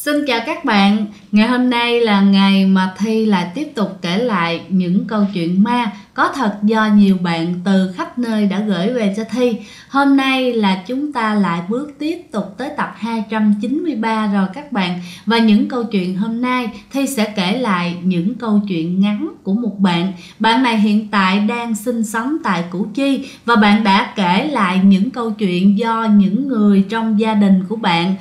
Xin chào các bạn, ngày hôm nay là ngày mà Thi lại tiếp tục kể lại những câu chuyện ma có thật do nhiều bạn từ khắp nơi đã gửi về cho Thi. Hôm nay là chúng ta lại bước tiếp tục tới tập 293 rồi các bạn. Và những câu chuyện hôm nay Thi sẽ kể lại những câu chuyện ngắn của một bạn. Bạn này hiện tại đang sinh sống tại Củ Chi và bạn đã kể lại những câu chuyện do những người trong gia đình của bạn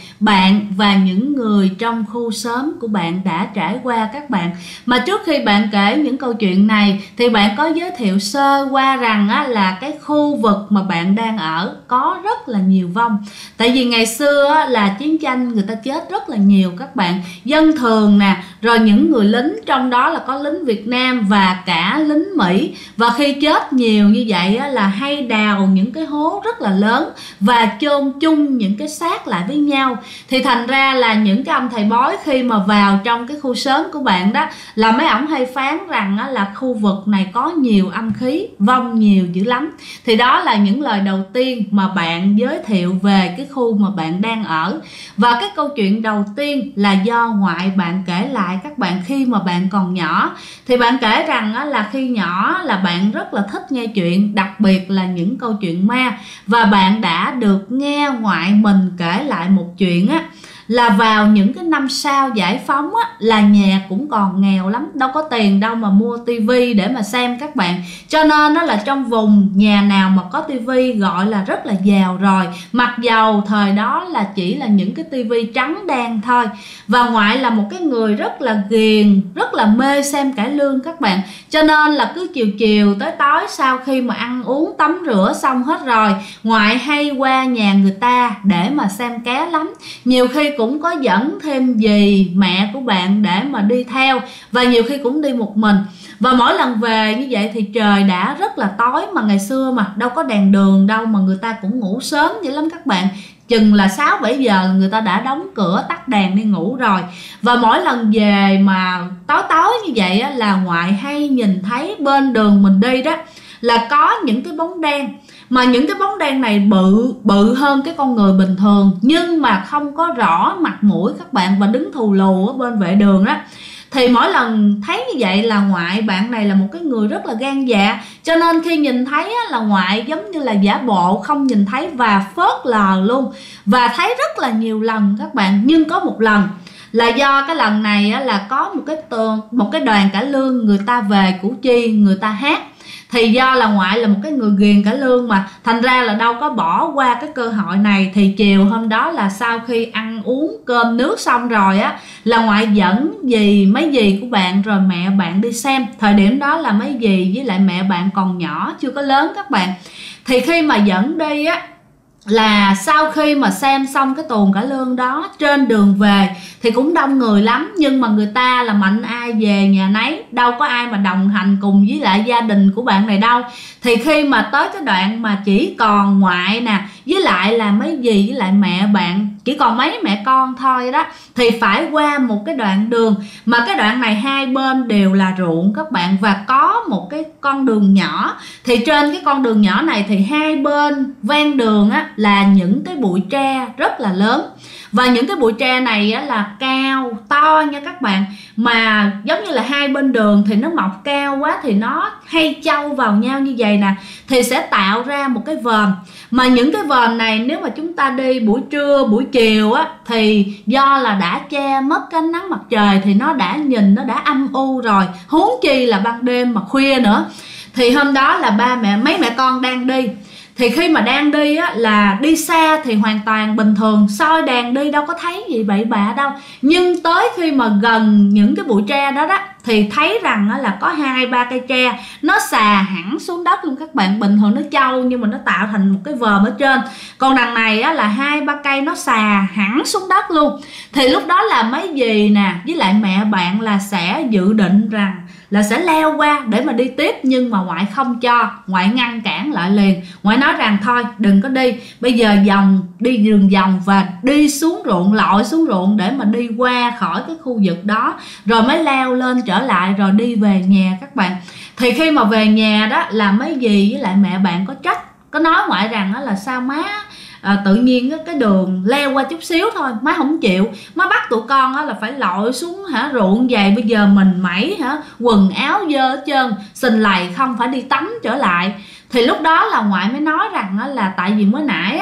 và những người trong khu xóm của bạn đã trải qua các bạn. Mà trước khi bạn kể những câu chuyện này thì bạn có giới thiệu sơ qua rằng là cái khu vực mà bạn đang ở có rất là nhiều vong. Tại vì ngày xưa là chiến tranh người ta chết rất là nhiều các bạn, dân thường nè, rồi những người lính, trong đó là có lính Việt Nam và cả lính Mỹ. Và khi chết nhiều như vậy là hay đào những cái hố rất là lớn và chôn chung những cái xác lại với nhau. Thì thành ra là những cái ông thầy bói khi mà vào trong cái khu xóm của bạn đó là mấy ổng hay phán rằng là khu vực này có nhiều âm khí, vong nhiều dữ lắm. Thì đó là những lời đầu tiên mà bạn giới thiệu về cái khu mà bạn đang ở. Và cái câu chuyện đầu tiên là do ngoại bạn kể lại các bạn khi mà bạn còn nhỏ. Thì bạn kể rằng là khi nhỏ là bạn rất là thích nghe chuyện, đặc biệt là những câu chuyện ma. Và bạn đã được nghe ngoại mình kể lại một chuyện là vào những cái năm sau giải phóng là nhà cũng còn nghèo lắm, đâu có tiền đâu mà mua tivi để mà xem các bạn. Cho nên là trong vùng nhà nào mà có tivi gọi là rất là giàu rồi, mặc dầu thời đó là chỉ là những cái tivi trắng đen thôi. Và ngoại là một cái người rất là ghiền, rất là mê xem cải lương các bạn. Cho nên là cứ chiều chiều tới tối sau khi mà ăn uống tắm rửa xong hết rồi, ngoại hay qua nhà người ta để mà xem ké lắm. Nhiều khi cũng có dẫn thêm dì mẹ của bạn để mà đi theo, và nhiều khi cũng đi một mình. Và mỗi lần về như vậy thì trời đã rất là tối, mà ngày xưa mà đâu có đèn đường đâu mà người ta cũng ngủ sớm dữ lắm các bạn. Chừng là 6-7 giờ người ta đã đóng cửa tắt đèn đi ngủ rồi. Và mỗi lần về mà tối tối như vậy là ngoại hay nhìn thấy bên đường mình đi đó là có những cái bóng đen. Mà những cái bóng đen này bự hơn cái con người bình thường, nhưng mà không có rõ mặt mũi các bạn, và đứng thù lù ở bên vệ đường đó. Thì mỗi lần thấy như vậy là ngoại bạn này là một cái người rất là gan dạ. Cho nên khi nhìn thấy là ngoại giống như là giả bộ không nhìn thấy và phớt lờ luôn. Và thấy rất là nhiều lần các bạn. Nhưng có một lần là do cái lần này là có một cái đoàn cải lương người ta về Củ Chi người ta hát. Thì do là ngoại là một cái người ghiền cải lương mà, thành ra là đâu có bỏ qua cái cơ hội này. Thì chiều hôm đó là sau khi ăn uống cơm nước xong rồi là ngoại dẫn mấy dì của bạn rồi mẹ bạn đi xem. Thời điểm đó là mấy dì với lại mẹ bạn còn nhỏ, chưa có lớn các bạn. Thì khi mà dẫn đi là sau khi mà xem xong cái tuồng cải lương đó, trên đường về thì cũng đông người lắm, nhưng mà người ta là mạnh ai về nhà nấy, đâu có ai mà đồng hành cùng với lại gia đình của bạn này đâu. Thì khi mà tới cái đoạn mà chỉ còn ngoại nè, với lại là mấy dì với lại mẹ bạn, chỉ còn mấy mẹ con thôi đó, thì phải qua một cái đoạn đường. Mà cái đoạn này hai bên đều là ruộng các bạn, và có một cái con đường nhỏ. Thì trên cái con đường nhỏ này thì hai bên ven đường là những cái bụi tre rất là lớn. Và những cái bụi tre này là cao, to nha các bạn. Mà giống như là hai bên đường thì nó mọc cao quá, thì nó hay châu vào nhau như vậy nè, thì sẽ tạo ra một cái vòm. Mà những cái vòm này nếu mà chúng ta đi buổi trưa, buổi chiều thì do là đã che mất cái ánh nắng mặt trời thì nó đã nhìn, nó đã âm u rồi, huống chi là ban đêm mà khuya nữa. Thì hôm đó là mấy mẹ con đang đi. Thì khi mà đang đi là đi xa thì hoàn toàn bình thường, soi đèn đi đâu có thấy gì bậy bạ đâu. Nhưng tới khi mà gần những cái bụi tre đó thì thấy rằng là có 2-3 cây tre nó xà hẳn xuống đất luôn các bạn. Bình thường nó trâu nhưng mà nó tạo thành một cái vòm ở trên, còn đằng này là 2-3 cây nó xà hẳn xuống đất luôn. Thì lúc đó là mấy dì nè với lại mẹ bạn là sẽ dự định rằng là sẽ leo qua để mà đi tiếp, nhưng mà ngoại không cho, ngoại ngăn cản lại liền. Ngoại nói rằng thôi đừng có đi, bây giờ đi đường vòng và đi xuống ruộng, lội xuống ruộng để mà đi qua khỏi cái khu vực đó, rồi mới leo lên trở lại rồi đi về nhà các bạn. Thì khi mà về nhà đó là mấy dì với lại mẹ bạn có trách, có nói ngoại rằng là sao má tự nhiên cái đường leo qua chút xíu thôi, má không chịu, má bắt tụi con là phải lội xuống ruộng giày, bây giờ mình mẩy quần áo dơ hết trơn, xình lầy không, phải đi tắm trở lại. Thì lúc đó là ngoại mới nói rằng là tại vì mới nãy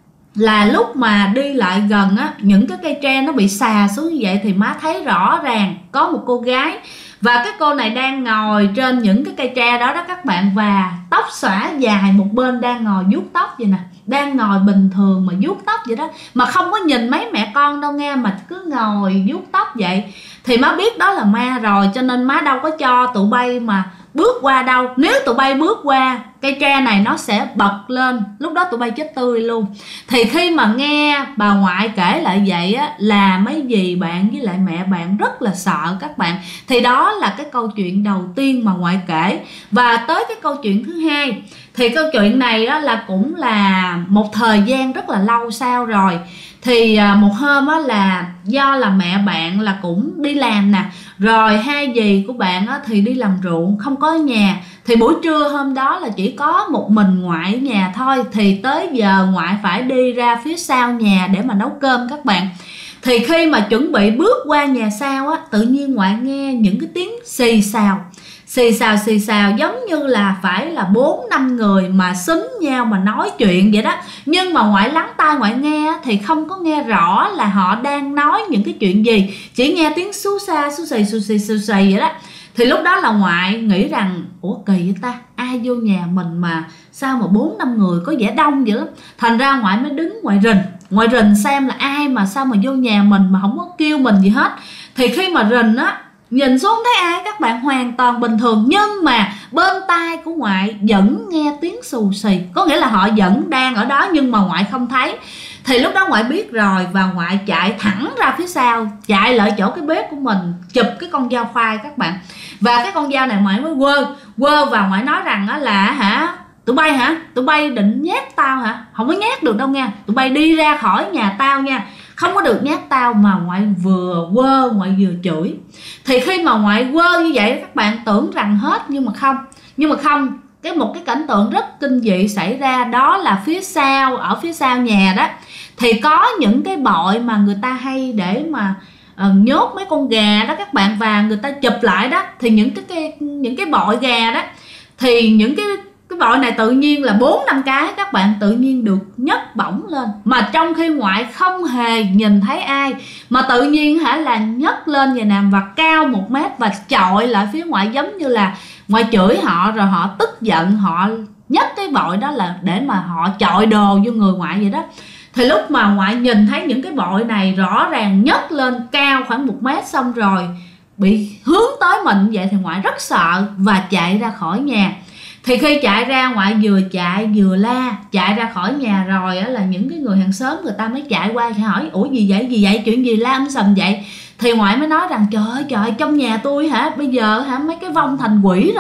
là lúc mà đi lại gần những cái cây tre nó bị xà xuống như vậy thì má thấy rõ ràng có một cô gái, và cái cô này đang ngồi trên những cái cây tre đó các bạn, và tóc xõa dài một bên, đang ngồi vuốt tóc vậy nè, đang ngồi bình thường mà vuốt tóc vậy đó, mà không có nhìn mấy mẹ con đâu nghe, mà cứ ngồi vuốt tóc vậy. Thì má biết đó là ma rồi, cho nên má đâu có cho tụi bay mà bước qua đâu. Nếu tụi bay bước qua cây tre này nó sẽ bật lên, lúc đó tụi bay chết tươi luôn. Thì khi mà nghe bà ngoại kể lại vậy là mấy dì bạn với lại mẹ bạn rất là sợ các bạn. Thì đó là cái câu chuyện đầu tiên mà ngoại kể. Và tới cái câu chuyện thứ hai, thì câu chuyện này là cũng là một thời gian rất là lâu sau rồi. Thì một hôm là do là mẹ bạn là cũng đi làm nè, rồi hai dì của bạn thì đi làm ruộng không có ở nhà. Thì buổi trưa hôm đó là chỉ có một mình ngoại ở nhà thôi. Thì tới giờ ngoại phải đi ra phía sau nhà để mà nấu cơm các bạn. Thì khi mà chuẩn bị bước qua nhà sau tự nhiên ngoại nghe những cái tiếng xì xào, xì xào giống như là phải là 4-5 người mà xúm nhau mà nói chuyện vậy đó. Nhưng mà ngoại lắng tai ngoại nghe thì không có nghe rõ là họ đang nói những cái chuyện gì, chỉ nghe tiếng xú xa xú xì vậy đó. Thì lúc đó là ngoại nghĩ rằng ủa kỳ vậy ta, ai vô nhà mình mà sao mà 4-5 người, có vẻ đông vậy lắm. Thành ra ngoại mới đứng ngoại rình xem là ai mà sao mà vô nhà mình mà không có kêu mình gì hết. Thì khi mà rình nhìn xuống thấy ai các bạn, hoàn toàn bình thường, nhưng mà bên tai của ngoại vẫn nghe tiếng xù xì, có nghĩa là họ vẫn đang ở đó nhưng mà ngoại không thấy. Thì lúc đó ngoại biết rồi, và ngoại chạy thẳng ra phía sau, chạy lại chỗ cái bếp của mình, chụp cái con dao khoai các bạn. Và cái con dao này ngoại mới quơ và ngoại nói rằng là tụi bay định nhát tao hả? Không có nhát được đâu nha, tụi bay đi ra khỏi nhà tao nha, không có được nhát tao. Mà ngoại vừa quơ ngoại vừa chửi. Thì khi mà ngoại quơ như vậy các bạn tưởng rằng hết, nhưng mà không. Một cái cảnh tượng rất kinh dị xảy ra, đó là ở phía sau nhà đó thì có những cái bội mà người ta hay để mà nhốt mấy con gà đó các bạn, và người ta chụp lại đó. Thì những cái bội gà đó, thì những cái bội này tự nhiên là 4-5 cái các bạn, tự nhiên được nhấc bổng lên, mà trong khi ngoại không hề nhìn thấy ai, mà tự nhiên là nhấc lên vậy nè, và cao 1 mét, và chọi lại phía ngoại, giống như là ngoại chửi họ, rồi họ tức giận, họ nhấc cái bội đó là để mà họ chọi đồ vô người ngoại vậy đó. Thì lúc mà ngoại nhìn thấy những cái bội này rõ ràng nhấc lên cao khoảng 1 mét, xong rồi bị hướng tới mình vậy, thì ngoại rất sợ và chạy ra khỏi nhà. Thì khi chạy ra, ngoại vừa chạy vừa la. Chạy ra khỏi nhà rồi là những cái người hàng xóm người ta mới chạy qua hỏi ủa gì vậy, chuyện gì la sầm vậy. Thì ngoại mới nói rằng trời ơi, trong nhà tôi bây giờ mấy cái vong thành quỷ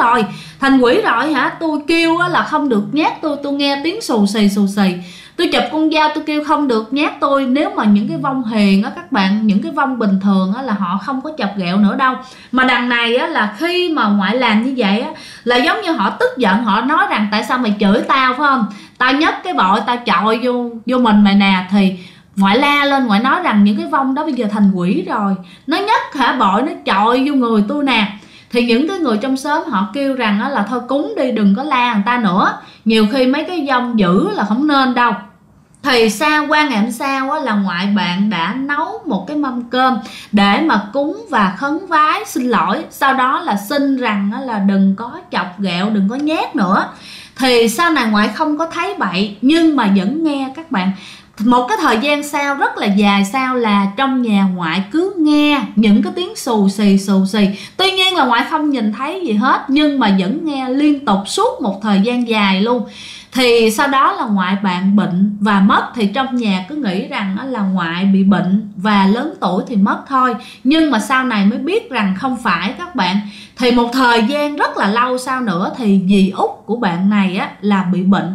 rồi tôi kêu là không được nhát tôi nghe tiếng xù xì, tôi chụp con dao tôi kêu không được nhát tôi. Nếu mà những cái vong hiền các bạn, những cái vong bình thường là họ không có chọc ghẹo nữa đâu. Mà đằng này là khi mà ngoại làm như vậy là giống như họ tức giận, họ nói rằng tại sao mày chửi tao, phải không, tao nhấc cái bội tao chọi vô mình mày nè. Thì ngoại la lên, ngoại nói rằng những cái vong đó bây giờ thành quỷ rồi, nó nhấc bội nó chọi vô người tôi nè. Thì những cái người trong xóm họ kêu rằng là thôi cúng đi, đừng có la người ta nữa, nhiều khi mấy cái vong dữ là không nên đâu. Thì qua ngày hôm sau là ngoại bạn đã nấu một cái mâm cơm để mà cúng và khấn vái xin lỗi. Sau đó là xin rằng là đừng có chọc ghẹo, đừng có nhát nữa. Thì sau này ngoại không có thấy bậy, nhưng mà vẫn nghe các bạn. Một cái thời gian sau rất là dài sau là trong nhà ngoại cứ nghe những cái tiếng xù xì. Tuy nhiên là ngoại không nhìn thấy gì hết, nhưng mà vẫn nghe liên tục suốt một thời gian dài luôn. Thì sau đó là ngoại bạn bệnh và mất. Thì trong nhà cứ nghĩ rằng là ngoại bị bệnh và lớn tuổi thì mất thôi. Nhưng mà sau này mới biết rằng không phải các bạn. Thì một thời gian rất là lâu sau nữa thì dì út của bạn này là bị bệnh.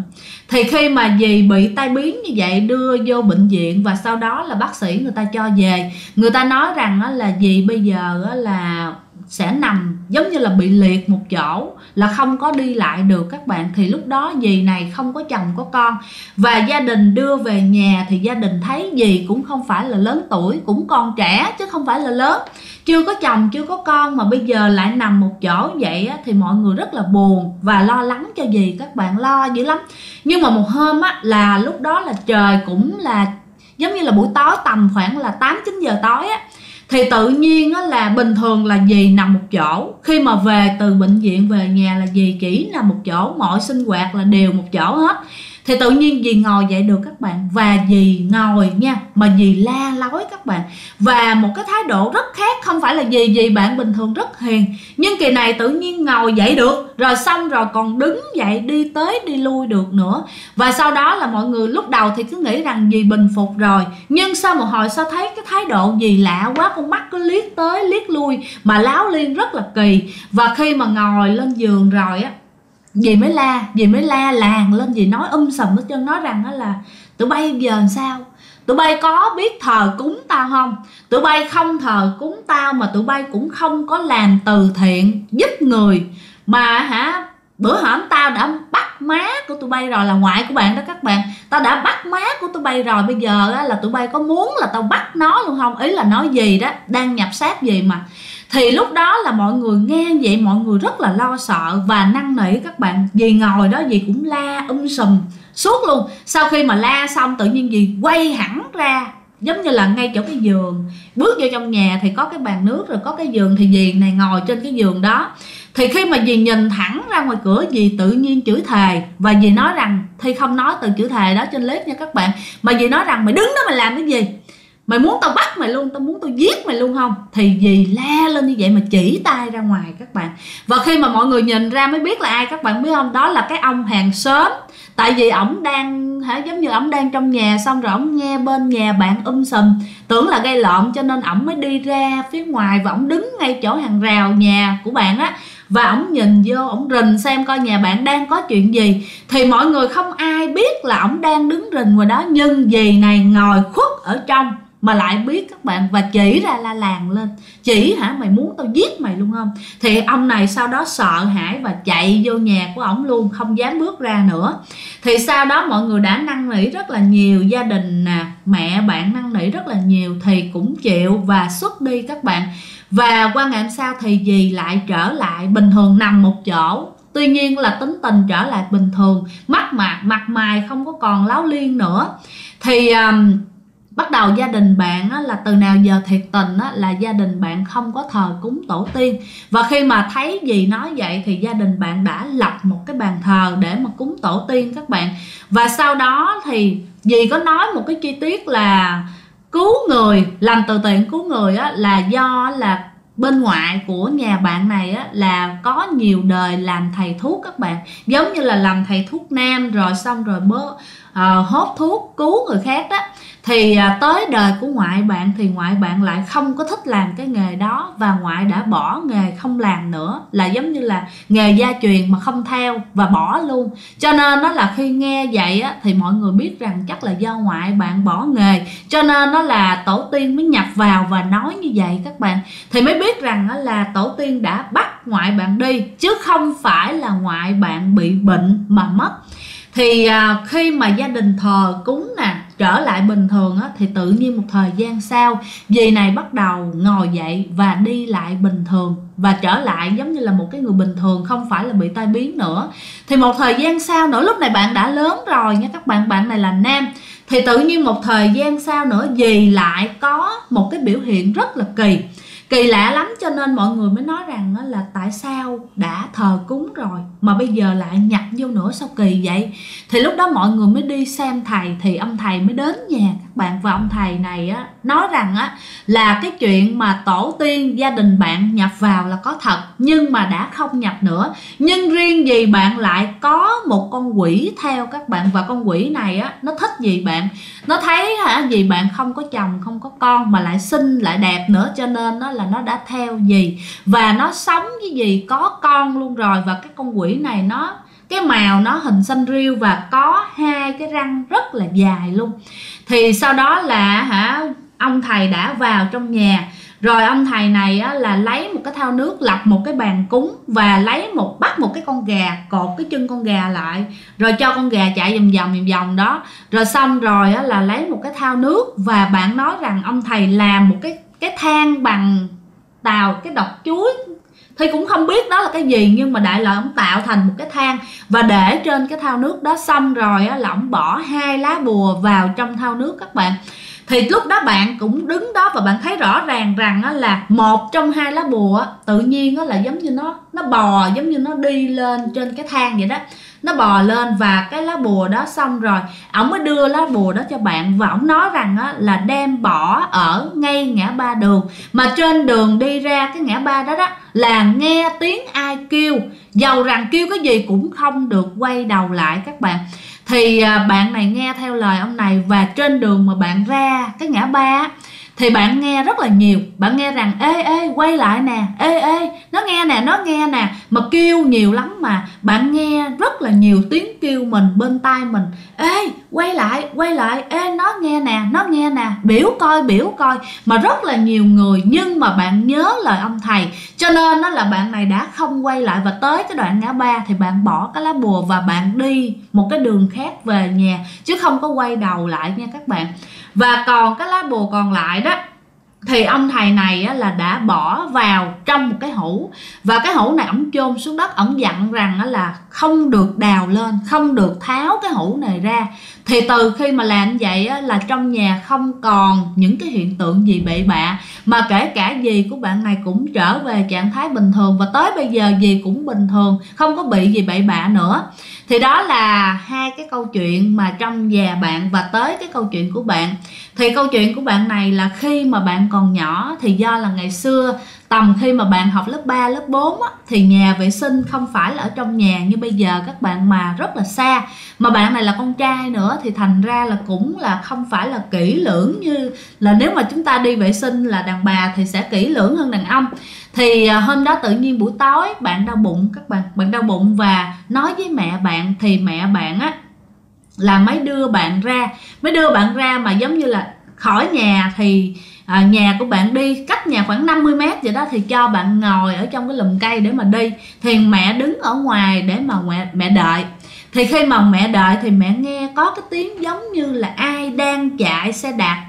Thì khi mà dì bị tai biến như vậy đưa vô bệnh viện và sau đó là bác sĩ người ta cho về, người ta nói rằng là dì bây giờ là sẽ nằm giống như là bị liệt một chỗ, là không có đi lại được các bạn. Thì lúc đó dì này không có chồng có con, và gia đình đưa về nhà thì gia đình thấy dì cũng không phải là lớn tuổi, cũng còn trẻ chứ không phải là lớn, chưa có chồng chưa có con mà bây giờ lại nằm một chỗ vậy á, thì mọi người rất là buồn và lo lắng cho dì, các bạn lo dữ lắm. Nhưng mà một hôm á, là lúc đó là trời cũng là giống như là buổi tối, tầm khoảng là 8-9 giờ tối á, thì tự nhiên á, là bình thường là dì nằm một chỗ, khi mà về từ bệnh viện về nhà là dì chỉ nằm một chỗ, mọi sinh hoạt là đều một chỗ hết. Thì tự nhiên dì ngồi dậy được các bạn, và dì ngồi nha, mà dì la lối các bạn, và một cái thái độ rất khác, không phải là dì bạn bình thường rất hiền, nhưng kỳ này tự nhiên ngồi dậy được, rồi xong rồi còn đứng dậy đi tới đi lui được nữa. Và sau đó là mọi người lúc đầu thì cứ nghĩ rằng dì bình phục rồi, nhưng sau một hồi sao thấy cái thái độ dì lạ quá, con mắt cứ liếc tới liếc lui mà láo liên rất là kỳ. Và khi mà ngồi lên giường rồi á, dì mới la làng lên, dì nói sùm hết trơn, nói rằng đó là tụi bay giờ làm sao, tụi bay có biết thờ cúng tao không, tụi bay không thờ cúng tao mà tụi bay cũng không có làm từ thiện giúp người, mà bữa hổm tao đã bắt má của tụi bay rồi, là ngoại của bạn đó các bạn, tao đã bắt má của tụi bay rồi, bây giờ là tụi bay có muốn là tao bắt nó luôn không, ý là nói gì đó, đang nhập xác gì mà. Thì lúc đó là mọi người nghe vậy mọi người rất là lo sợ và năn nỉ các bạn. Dì ngồi đó dì cũng la sùm suốt luôn. Sau khi mà la xong tự nhiên dì quay hẳn ra, giống như là ngay chỗ cái giường, bước vô trong nhà thì có cái bàn nước rồi có cái giường, thì dì này ngồi trên cái giường đó. Thì khi mà dì nhìn thẳng ra ngoài cửa, dì tự nhiên chửi thề, và dì nói rằng, Thi không nói từ chửi thề đó trên clip nha các bạn, mà dì nói rằng mày đứng đó mày làm cái gì, mày muốn tao bắt mày luôn, tao muốn tao giết mày luôn không. Thì dì la lên như vậy mà chỉ tay ra ngoài các bạn. Và khi mà mọi người nhìn ra mới biết là ai các bạn biết không, đó là cái ông hàng xóm. Tại vì ổng đang giống như ổng đang trong nhà, xong rồi ổng nghe bên nhà bạn sùm, tưởng là gây lộn cho nên ổng mới đi ra phía ngoài, và ổng đứng ngay chỗ hàng rào nhà của bạn á, và ổng nhìn vô, ổng rình xem coi nhà bạn đang có chuyện gì. Thì mọi người không ai biết là ổng đang đứng rình ngoài đó, nhưng dì này ngồi khuất ở trong mà lại biết các bạn, và chỉ ra la làng lên, chỉ mày muốn tao giết mày luôn không. Thì ông này sau đó sợ hãi và chạy vô nhà của ổng luôn, không dám bước ra nữa. Thì sau đó mọi người đã năn nỉ rất là nhiều, gia đình mẹ bạn năn nỉ rất là nhiều thì cũng chịu và xuất đi các bạn. Và qua ngày hôm sau thì dì lại trở lại bình thường, nằm một chỗ, tuy nhiên là tính tình trở lại bình thường, mặt mày không có còn láo liên nữa. Thì bắt đầu gia đình bạn là từ nào giờ thiệt tình là gia đình bạn không có thờ cúng tổ tiên. Và khi mà thấy dì nói vậy thì gia đình bạn đã lập một cái bàn thờ để mà cúng tổ tiên các bạn. Và sau đó thì dì có nói một cái chi tiết là cứu người, làm từ thiện cứu người là do là bên ngoại của nhà bạn này là có nhiều đời làm thầy thuốc các bạn, giống như là làm thầy thuốc nam rồi xong rồi hốt thuốc cứu người khác đó. Thì tới đời của ngoại bạn thì ngoại bạn lại không có thích làm cái nghề đó, và ngoại đã bỏ nghề không làm nữa, là giống như là nghề gia truyền mà không theo và bỏ luôn. Cho nên đó là khi nghe vậy thì mọi người biết rằng chắc là do ngoại bạn bỏ nghề, cho nên đó là tổ tiên mới nhập vào và nói như vậy các bạn. Thì mới biết rằng là tổ tiên đã bắt ngoại bạn đi, chứ không phải là ngoại bạn bị bệnh mà mất. Thì khi mà gia đình thờ cúng trở lại bình thường thì tự nhiên một thời gian sau, dì này bắt đầu ngồi dậy và đi lại bình thường, và trở lại giống như là một cái người bình thường, không phải là bị tai biến nữa. Thì một thời gian sau nữa, lúc này bạn đã lớn rồi nha các bạn, bạn này là nam. Thì tự nhiên một thời gian sau nữa, dì lại có một cái biểu hiện rất là kỳ lạ lắm, cho nên mọi người mới nói rằng là tại sao đã thờ cúng rồi mà bây giờ lại nhập vô nữa, sao kỳ vậy. Thì lúc đó mọi người mới đi xem thầy, thì ông thầy mới đến nhà các bạn, và ông thầy này nói rằng là cái chuyện mà tổ tiên gia đình bạn nhập vào là có thật, nhưng mà đã không nhập nữa. Nhưng riêng gì bạn lại có một con quỷ theo các bạn, và con quỷ này nó thích gì bạn, nó thấy gì bạn không có chồng không có con mà lại xinh lại đẹp nữa, cho nên là nó đã theo dì, và nó sống với dì có con luôn rồi. Và cái con quỷ này nó cái màu nó hình xanh riêu và có hai cái răng rất là dài luôn. Thì sau đó là ông thầy đã vào trong nhà, rồi ông thầy này là lấy một cái thau nước, lập một cái bàn cúng và bắt một cái con gà, cột cái chân con gà lại, rồi cho con gà chạy vòng vòng đó, rồi xong rồi là lấy một cái thau nước và bạn nói rằng ông thầy làm một cái thang bằng tàu cái đọt chuối, thì cũng không biết đó là cái gì, nhưng mà đại loại ông tạo thành một cái thang và để trên cái thau nước đó. Xong rồi là ông bỏ 2 lá bùa vào trong thau nước các bạn. Thì lúc đó bạn cũng đứng đó và bạn thấy rõ ràng rằng là một trong 2 lá bùa tự nhiên là giống như nó bò, giống như nó đi lên trên cái thang vậy đó, nó bò lên và cái lá bùa đó. Xong rồi ổng mới đưa lá bùa đó cho bạn và ổng nói rằng là đem bỏ ở ngay ngã ba đường, mà trên đường đi ra cái ngã ba đó là nghe tiếng ai kêu, dầu rằng kêu cái gì cũng không được quay đầu lại các bạn. Thì bạn này nghe theo lời ông này, và trên đường mà bạn ra cái ngã ba thì bạn nghe rất là nhiều, bạn nghe rằng ê quay lại nè, ê nó nghe nè, mà kêu nhiều lắm, mà bạn nghe rất là nhiều tiếng kêu mình bên tai mình, ê quay lại, ê nó nghe nè, biểu coi, mà rất là nhiều người. Nhưng mà bạn nhớ lời ông thầy, cho nên là bạn này đã không quay lại, và tới cái đoạn ngã ba thì bạn bỏ cái lá bùa và bạn đi một cái đường khác về nhà, chứ không có quay đầu lại nha các bạn. Và còn cái lá bùa còn lại đó thì ông thầy này là đã bỏ vào trong một cái hũ, và cái hũ này ổng chôn xuống đất. Ổng dặn rằng là không được đào lên, không được tháo cái hũ này ra. Thì từ khi mà làm vậy là trong nhà không còn những cái hiện tượng gì bậy bạ, mà kể cả dì của bạn này cũng trở về trạng thái bình thường, và tới bây giờ dì cũng bình thường, không có bị gì bậy bạ nữa. Thì đó là 2 cái câu chuyện mà trong nhà bạn. Và tới cái câu chuyện của bạn, thì câu chuyện của bạn này là khi mà bạn còn nhỏ, thì do là ngày xưa tầm khi mà bạn học lớp 3, lớp 4 thì nhà vệ sinh không phải là ở trong nhà như bây giờ các bạn, mà rất là xa. Mà bạn này là con trai nữa, thì thành ra là cũng là không phải là kỹ lưỡng như là nếu mà chúng ta đi vệ sinh là đàn bà thì sẽ kỹ lưỡng hơn đàn ông. Thì hôm đó tự nhiên buổi tối bạn đau bụng các bạn đau bụng và nói với mẹ bạn, thì mẹ bạn là mới đưa bạn ra mà giống như là khỏi nhà. Thì nhà của bạn đi cách nhà khoảng 50 mét vậy đó, thì cho bạn ngồi ở trong cái lùm cây để mà đi. Thì mẹ đứng ở ngoài để mà mẹ đợi. Thì khi mà mẹ đợi thì mẹ nghe có cái tiếng giống như là ai đang chạy xe đạp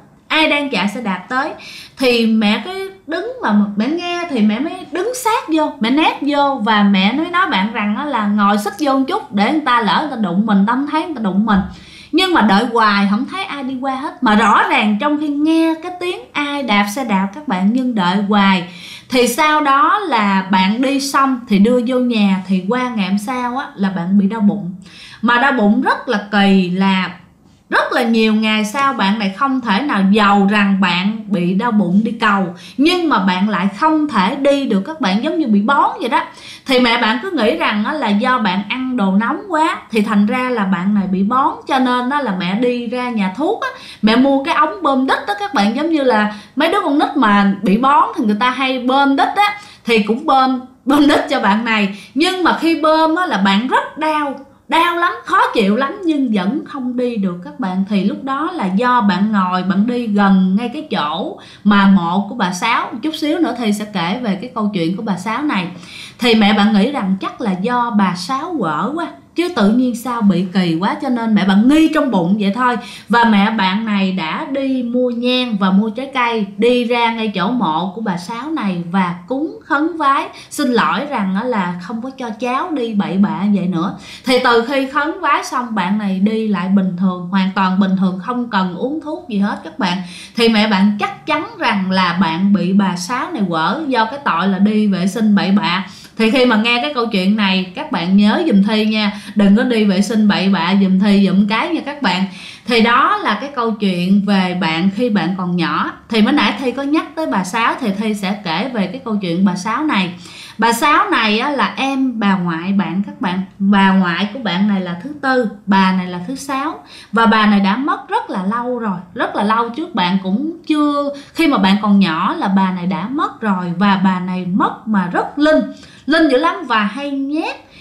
tới. Thì mẹ cứ đứng mà mẹ nghe thì mẹ mới đứng sát vô, mẹ nép vô, và mẹ nói bạn rằng là ngồi xích vô một chút để người ta lỡ người ta đụng mình, tâm thấy người ta đụng mình. Nhưng mà đợi hoài không thấy ai đi qua hết, mà rõ ràng trong khi nghe cái tiếng ai đạp xe đạp các bạn, nhưng đợi hoài. Thì sau đó là bạn đi xong thì đưa vô nhà, thì qua ngày hôm sau là bạn bị đau bụng. Mà đau bụng rất là kỳ, là rất là nhiều ngày sau bạn này không thể nào, giàu rằng bạn bị đau bụng đi cầu, nhưng mà bạn lại không thể đi được các bạn, giống như bị bón vậy đó. Thì mẹ bạn cứ nghĩ rằng là do bạn ăn đồ nóng quá, thì thành ra là bạn này bị bón. Cho nên là mẹ đi ra nhà thuốc mẹ mua cái ống bơm đít đó các bạn, giống như là mấy đứa con nít mà bị bón thì người ta hay bơm đít thì cũng bơm đít cho bạn này. Nhưng mà khi bơm là bạn rất đau lắm, khó chịu lắm, nhưng vẫn không đi được các bạn. Thì lúc đó là do bạn ngồi, bạn đi gần ngay cái chỗ mà mộ của bà Sáu. Chút xíu nữa thì sẽ kể về cái câu chuyện của bà Sáu này. Thì mẹ bạn nghĩ rằng chắc là do bà Sáu quở quá, chứ tự nhiên sao bị kỳ quá, cho nên mẹ bạn nghi trong bụng vậy thôi. Và mẹ bạn này đã đi mua nhang và mua trái cây, đi ra ngay chỗ mộ của bà Sáu này và cúng khấn vái, xin lỗi rằng là không có cho cháu đi bậy bạ vậy nữa. Thì từ khi khấn vái xong, bạn này đi lại bình thường, hoàn toàn bình thường, không cần uống thuốc gì hết các bạn. Thì mẹ bạn chắc chắn rằng là bạn bị bà Sáu này quở do cái tội là đi vệ sinh bậy bạ. Thì khi mà nghe cái câu chuyện này, các bạn nhớ giùm Thi nha, đừng có đi vệ sinh bậy bạ giùm Thi giùm cái nha các bạn. Thì đó là cái câu chuyện về bạn khi bạn còn nhỏ. Thì mới nãy Thi có nhắc tới bà Sáu, thì Thi sẽ kể về cái câu chuyện bà Sáu này. Bà Sáu này là em bà ngoại bạn các bạn. Bà ngoại của bạn này là thứ tư, bà này là thứ sáu. Và bà này đã mất rất là lâu rồi, rất là lâu trước bạn cũng chưa, khi mà bạn còn nhỏ là bà này đã mất rồi. Và bà này mất mà rất linh dữ lắm, và hay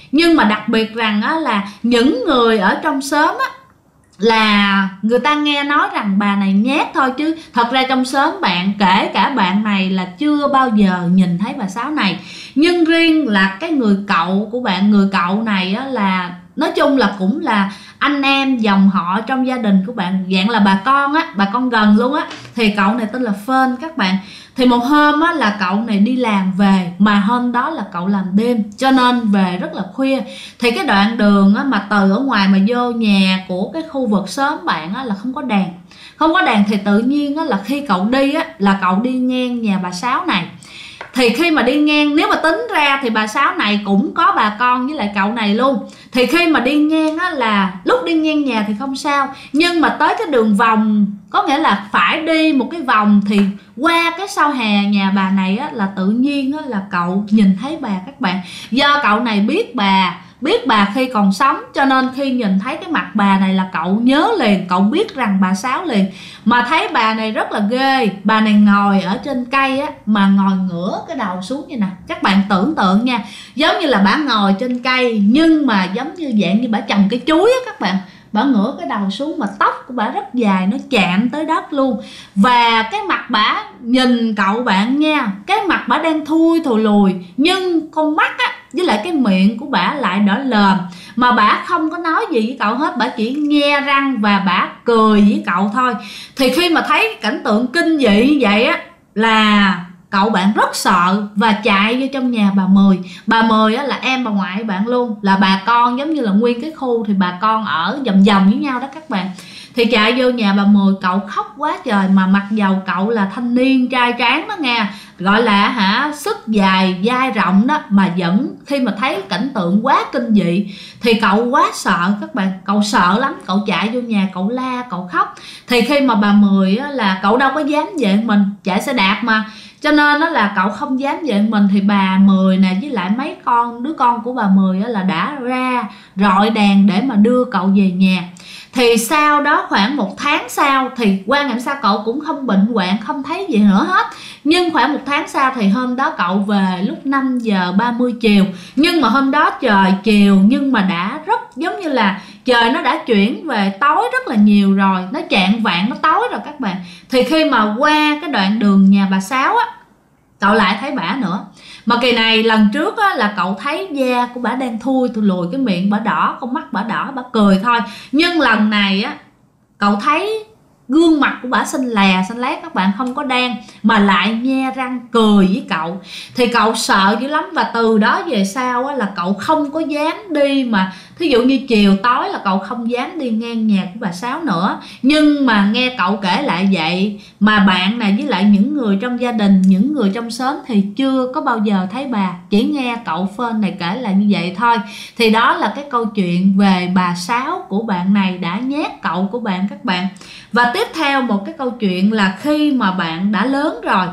Nhưng mà đặc biệt rằng á, là những người ở trong xóm á, là người ta nghe nói rằng bà này nhát thôi, chứ thật ra trong xóm bạn, kể cả bạn này là chưa bao giờ nhìn thấy bà Sáu này. Nhưng riêng là cái người cậu của bạn, người cậu này á, là nói chung là cũng là anh em dòng họ trong gia đình của bạn, dạng là bà con á, bà con gần luôn á. Thì cậu này tên là Phên các bạn. Thì một hôm á, là cậu này đi làm về, mà hôm đó là cậu làm đêm cho nên về rất là khuya. Thì cái đoạn đường á, mà từ ở ngoài mà vô nhà của cái khu vực xóm bạn á, là không có đèn. Không có đèn thì tự nhiên á, là khi cậu đi á, là cậu đi ngang nhà bà Sáu này. Thì khi mà đi ngang, nếu mà tính ra thì bà Sáu này cũng có bà con với lại cậu này luôn. Thì khi mà đi ngang á, là lúc đi ngang nhà thì không sao, nhưng mà tới cái đường vòng, có nghĩa là phải đi một cái vòng, thì qua cái sau hè nhà bà này á, là tự nhiên á, là cậu nhìn thấy bà các bạn. Do cậu này biết bà khi còn sống, cho nên khi nhìn thấy cái mặt bà này là cậu nhớ liền, cậu biết rằng bà Sáu liền. Mà thấy bà này rất là ghê. Bà này ngồi ở trên cây á, mà ngồi ngửa cái đầu xuống như nè. Các bạn tưởng tượng nha, giống như là bà ngồi trên cây, nhưng mà giống như dạng như bà trồng cây chuối á các bạn. Bà ngửa cái đầu xuống mà tóc của bà rất dài, nó chạm tới đất luôn. Và cái mặt bà nhìn cậu bạn nha, cái mặt bà đang thui thù lùi, nhưng con mắt á với lại cái miệng của bà lại đỏ lờm. Mà bà không có nói gì với cậu hết, bà chỉ nhe răng và bà cười với cậu thôi. Thì khi mà thấy cảnh tượng kinh dị như vậy á, là cậu bạn rất sợ và chạy vô trong nhà bà Mười. Bà Mười á, là em bà ngoại bạn luôn, là bà con, giống như là nguyên cái khu thì bà con ở vòng vòng với nhau đó các bạn. Thì chạy vô nhà bà Mười, cậu khóc quá trời. Mà mặc dầu cậu là thanh niên trai tráng đó nghe, gọi là sức dài vai rộng đó, mà vẫn khi mà thấy cảnh tượng quá kinh dị thì cậu quá sợ các bạn. Cậu sợ lắm, cậu chạy vô nhà, cậu la, cậu khóc. Thì khi mà bà Mười á, là cậu đâu có dám về mình, chạy xe đạp mà, cho nên đó là cậu không dám về mình. Thì bà Mười nè với lại mấy đứa con của bà Mười á, là đã ra rọi đèn để mà đưa cậu về nhà. Thì sau đó khoảng 1 tháng sau, thì qua ngày sau cậu cũng không bệnh hoạn, không thấy gì nữa hết. Nhưng khoảng 1 tháng sau thì hôm đó cậu về lúc 5 giờ 30 chiều. Nhưng mà hôm đó trời chiều, nhưng mà đã rất giống như là trời nó đã chuyển về tối rất là nhiều rồi, nó chạng vạng, nó tối rồi các bạn. Thì khi mà qua cái đoạn đường nhà bà Sáu á, cậu lại thấy bả nữa. Mà kỳ này lần trước á, là cậu thấy da của bả đang thui lùi, cái miệng bả đỏ, con mắt bả đỏ, bả cười thôi. Nhưng lần này á, cậu thấy gương mặt của bả xinh lét các bạn, không có đen, mà lại nhe răng cười với cậu. Thì cậu sợ dữ lắm. Và từ đó về sau á, là cậu không có dám đi, mà thí dụ như chiều tối là cậu không dám đi ngang nhà của bà Sáu nữa. Nhưng mà nghe cậu kể lại vậy, mà bạn này với lại những người trong gia đình, những người trong xóm thì chưa có bao giờ thấy bà, chỉ nghe cậu Phên này kể lại như vậy thôi. Thì đó là cái câu chuyện về bà Sáu của bạn này đã nhát cậu của bạn các bạn. Và tiếp theo một cái câu chuyện là khi mà bạn đã lớn rồi,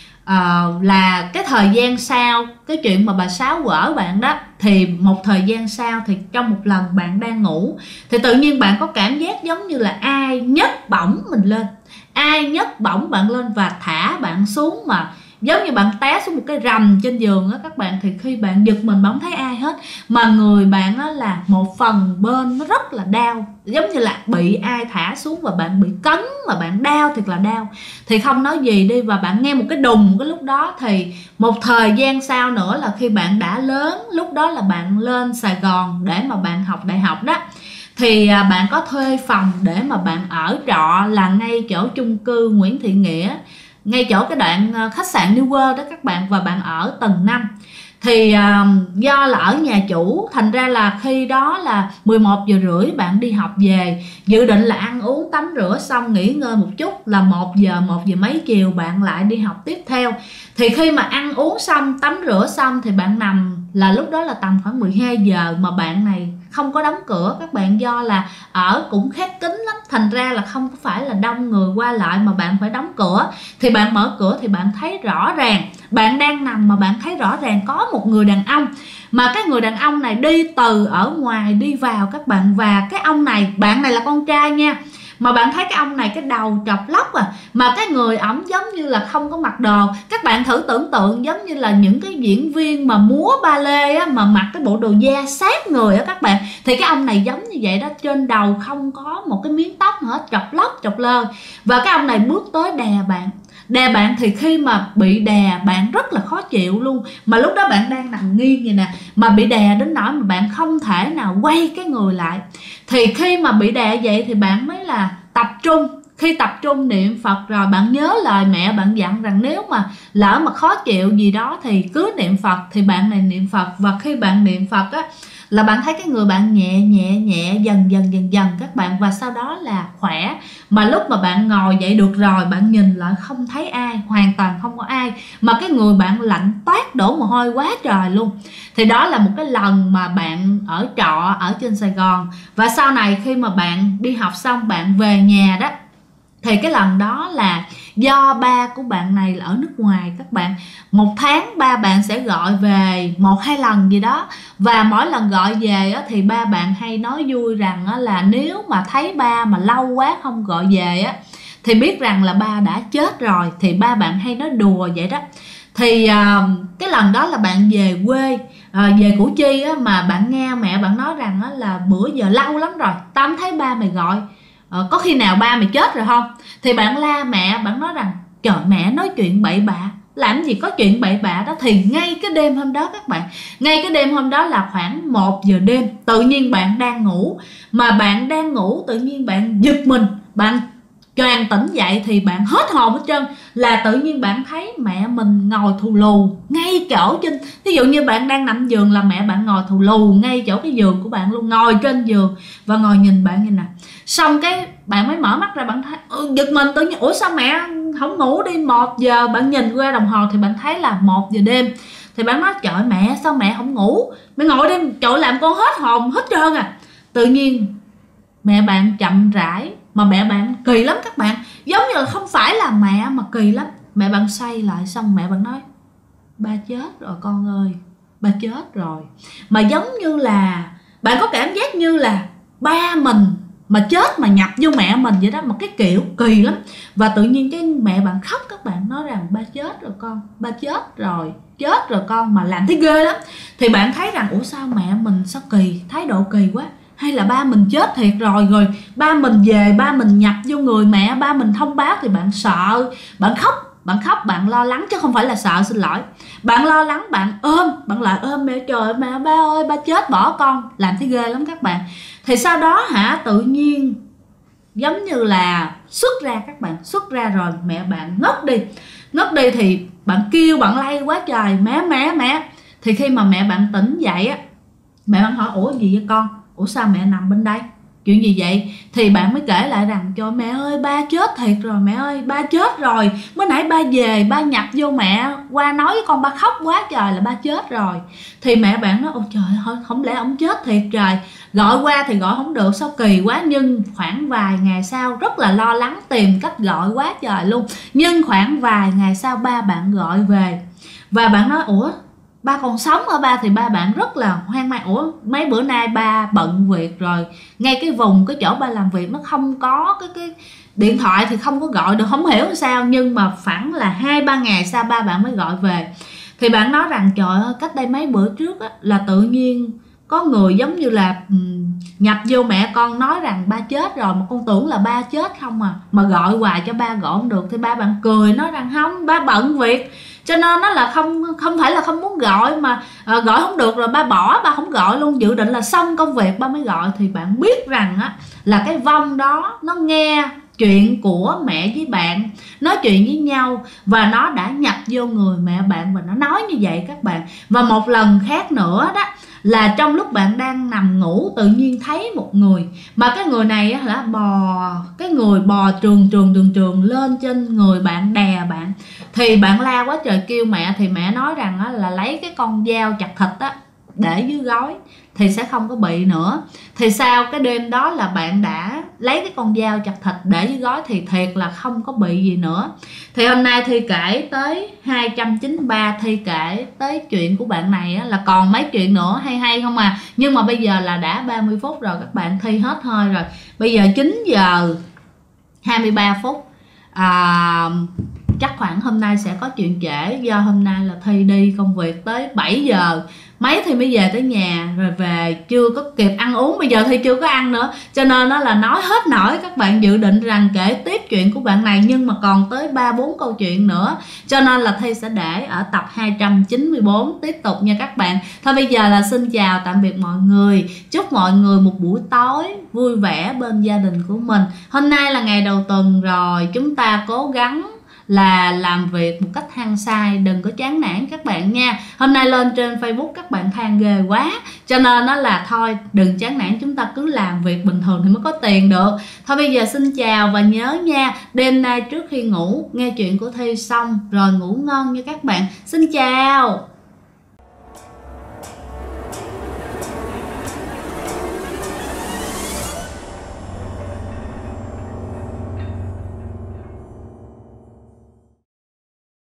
là cái thời gian sau cái chuyện mà bà Sáu quở bạn đó, thì một thời gian sau thì trong một lần bạn đang ngủ, thì tự nhiên bạn có cảm giác giống như là ai nhấc bổng mình lên, ai nhấc bổng bạn lên và thả bạn xuống, mà giống như bạn té xuống một cái rầm trên giường á các bạn. Thì khi bạn giật mình, bạn không thấy ai hết, mà người bạn á là một phần bên nó rất là đau, giống như là bị ai thả xuống và bạn bị cấn, mà bạn đau thiệt là đau. Thì không nói gì đi, và bạn nghe một cái đùng cái lúc đó. Thì một thời gian sau nữa là khi bạn đã lớn, lúc đó là bạn lên Sài Gòn để mà bạn học đại học đó, thì bạn có thuê phòng để mà bạn ở trọ là ngay chỗ chung cư Nguyễn Thị Nghĩa, ngay chỗ cái đoạn khách sạn New World đó các bạn. Và bạn ở tầng 5. Thì do là ở nhà chủ, thành ra là khi đó là 11 giờ rưỡi bạn đi học về, dự định là ăn uống tắm rửa xong nghỉ ngơi một chút, là 1 giờ mấy chiều bạn lại đi học tiếp theo. Thì khi mà ăn uống xong, tắm rửa xong thì bạn nằm, là lúc đó là tầm khoảng 12 giờ, mà bạn này không có đóng cửa các bạn, do là ở cũng khép kín lắm, thành ra là không có phải là đông người qua lại mà bạn phải đóng cửa. Thì bạn mở cửa thì bạn thấy rõ ràng, bạn đang nằm mà bạn thấy rõ ràng có một người đàn ông, mà cái người đàn ông này đi từ ở ngoài đi vào các bạn. Và cái ông này, bạn này là con trai nha, mà bạn thấy cái ông này cái đầu trọc lóc mà cái người ổng giống như là không có mặc đồ. Các bạn thử tưởng tượng giống như là những cái diễn viên mà múa ba lê á, mà mặc cái bộ đồ da sát người á các bạn, thì cái ông này giống như vậy đó, trên đầu không có một cái miếng tóc hết, trọc lóc trọc lơ. Và cái ông này bước tới đè bạn thì khi mà bị đè bạn rất là khó chịu luôn, mà lúc đó bạn đang nằm nghiêng vậy nè, mà bị đè đến nỗi mà bạn không thể nào quay cái người lại. Thì khi mà bị đè vậy thì bạn mới là tập trung. Khi tập trung niệm Phật rồi, bạn nhớ lời mẹ bạn dặn rằng nếu mà lỡ mà khó chịu gì đó thì cứ niệm Phật. Thì bạn này niệm Phật, và khi bạn niệm Phật á là bạn thấy cái người bạn nhẹ nhẹ dần dần các bạn, và sau đó là khỏe. Mà lúc mà bạn ngồi dậy được rồi, bạn nhìn lại không thấy ai, hoàn toàn không có ai, mà cái người bạn lạnh toát đổ mồ hôi quá trời luôn. Thì đó là một cái lần mà bạn ở trọ ở trên Sài Gòn. Và sau này khi mà bạn đi học xong bạn về nhà đó, thì cái lần đó là do ba của bạn này là ở nước ngoài các bạn. Một tháng ba bạn sẽ gọi về 1-2 lần gì đó. Và mỗi lần gọi về á, thì ba bạn hay nói vui rằng á, là nếu mà thấy ba mà lâu quá không gọi về á, thì biết rằng là ba đã chết rồi. Thì ba bạn hay nói đùa vậy đó. Thì cái lần đó là bạn về quê, về Củ Chi á, mà bạn nghe mẹ bạn nói rằng á, là bữa giờ lâu lắm rồi tao không thấy ba mày gọi, có khi nào ba mày chết rồi không? Thì bạn la mẹ, bạn nói rằng trời, mẹ nói chuyện bậy bạ, làm gì có chuyện bậy bạ đó. Thì ngay cái đêm hôm đó các bạn, ngay cái đêm hôm đó là khoảng 1 giờ đêm, tự nhiên bạn đang ngủ, mà bạn đang ngủ tự nhiên bạn giật mình, bạn choàng tỉnh dậy thì bạn hết hồn hết trơn. Là tự nhiên bạn thấy mẹ mình ngồi thù lù ngay chỗ trên, ví dụ như bạn đang nằm giường là mẹ bạn ngồi thù lù ngay chỗ cái giường của bạn luôn, ngồi trên giường và ngồi nhìn bạn như nè. Xong cái bạn mới mở mắt ra, bạn thấy giật mình, tự nhiên ủa sao mẹ không ngủ đi, 1 giờ. Bạn nhìn qua đồng hồ thì bạn thấy là 1 giờ đêm. Thì bạn nói trời mẹ, sao mẹ không ngủ, mẹ ngồi đi trời, làm con hết hồn hết trơn à. Tự nhiên mẹ bạn chậm rãi, mà mẹ bạn kỳ lắm các bạn, giống như là không phải là mẹ mà kỳ lắm. Mẹ bạn xoay lại, xong mẹ bạn nói ba chết rồi con ơi, ba chết rồi. Mà giống như là bạn có cảm giác như là ba mình mà chết mà nhập vô mẹ mình vậy đó, một cái kiểu kỳ lắm. Và tự nhiên cái mẹ bạn khóc, các bạn nói rằng ba chết rồi con, ba chết rồi con, mà làm thấy ghê lắm. Thì bạn thấy rằng ủa sao mẹ mình sao kỳ, thái độ kỳ quá, hay là ba mình chết thiệt rồi, rồi ba mình về, ba mình nhập vô người mẹ, ba mình thông báo. Thì bạn sợ, bạn khóc, bạn lo lắng, chứ không phải là sợ, xin lỗi. Bạn lo lắng, bạn lại ôm mẹ, trời mẹ, ba ơi ba chết bỏ con, làm thấy ghê lắm các bạn. Thì sau đó tự nhiên giống như là xuất ra, các bạn xuất ra rồi mẹ bạn ngất đi. Thì bạn kêu, bạn lay quá trời, mẹ. Thì khi mà mẹ bạn tỉnh dậy á, mẹ bạn hỏi ủa gì vậy con, ủa sao mẹ nằm bên đây, chuyện gì vậy? Thì bạn mới kể lại rằng trời mẹ ơi ba chết thiệt rồi, mẹ ơi ba chết rồi, mới nãy ba về ba nhập vô mẹ qua nói với con, ba khóc quá trời là ba chết rồi. Thì mẹ bạn nói ôi trời, không lẽ ông chết thiệt trời, gọi qua thì gọi không được, sao kỳ quá. Nhưng khoảng vài ngày sau, rất là lo lắng tìm cách gọi quá trời luôn, nhưng khoảng vài ngày sau ba bạn gọi về, và bạn nói ủa ba còn sống hả ba? Thì ba bạn rất là hoang mang, ủa mấy bữa nay ba bận việc rồi, ngay cái vùng cái chỗ ba làm việc nó không có cái điện thoại thì không có gọi được, không hiểu sao. Nhưng mà khoảng là 2-3 ngày sau ba bạn mới gọi về. Thì bạn nói rằng trời ơi, cách đây mấy bữa trước á, là tự nhiên có người giống như là nhập vô mẹ con nói rằng ba chết rồi, mà con tưởng là ba chết không mà gọi hoài cho ba gọi không được. Thì ba bạn cười nói rằng không, ba bận việc, cho nên nó là không phải là không muốn gọi, mà gọi không được rồi ba bỏ, ba không gọi luôn, dự định là xong công việc ba mới gọi. Thì bạn biết rằng á, là cái vong đó nó nghe chuyện của mẹ với bạn nói chuyện với nhau, và nó đã nhập vô người mẹ bạn và nó nói như vậy các bạn. Và một lần khác nữa đó là trong lúc bạn đang nằm ngủ, tự nhiên thấy một người, mà cái người này á là bò trường lên trên người bạn, đè bạn. Thì bạn la quá trời kêu mẹ, thì mẹ nói rằng á, là lấy cái con dao chặt thịt á để dưới gối thì sẽ không có bị nữa. Thì sau cái đêm đó là bạn đã lấy cái con dao chặt thịt để dưới gối thì thiệt là không có bị gì nữa. Thì hôm nay Thi kể tới 293, Thi kể tới chuyện của bạn này á, là còn mấy chuyện nữa hay không nhưng mà bây giờ là đã 30 phút rồi các bạn, Thi hết hơi rồi. Bây giờ 9 giờ 23 phút. Chắc khoảng hôm nay sẽ có chuyện trễ, do hôm nay là Thi đi công việc tới 7 giờ mấy thì mới về tới nhà, rồi về chưa có kịp ăn uống, bây giờ Thi chưa có ăn nữa, cho nên nó là nói hết nổi. Các bạn dự định rằng kể tiếp chuyện của bạn này nhưng mà còn tới 3-4 câu chuyện nữa, cho nên là Thi sẽ để ở tập 294 tiếp tục nha các bạn. Thôi bây giờ là xin chào tạm biệt mọi người, chúc mọi người một buổi tối vui vẻ bên gia đình của mình. Hôm nay là ngày đầu tuần rồi, chúng ta cố gắng là làm việc một cách hăng say, đừng có chán nản các bạn nha. Hôm nay lên trên Facebook các bạn than ghê quá, cho nên nó là thôi đừng chán nản, chúng ta cứ làm việc bình thường thì mới có tiền được. Thôi bây giờ xin chào và nhớ nha, đêm nay trước khi ngủ nghe chuyện của Thi xong rồi ngủ ngon nha các bạn. Xin chào.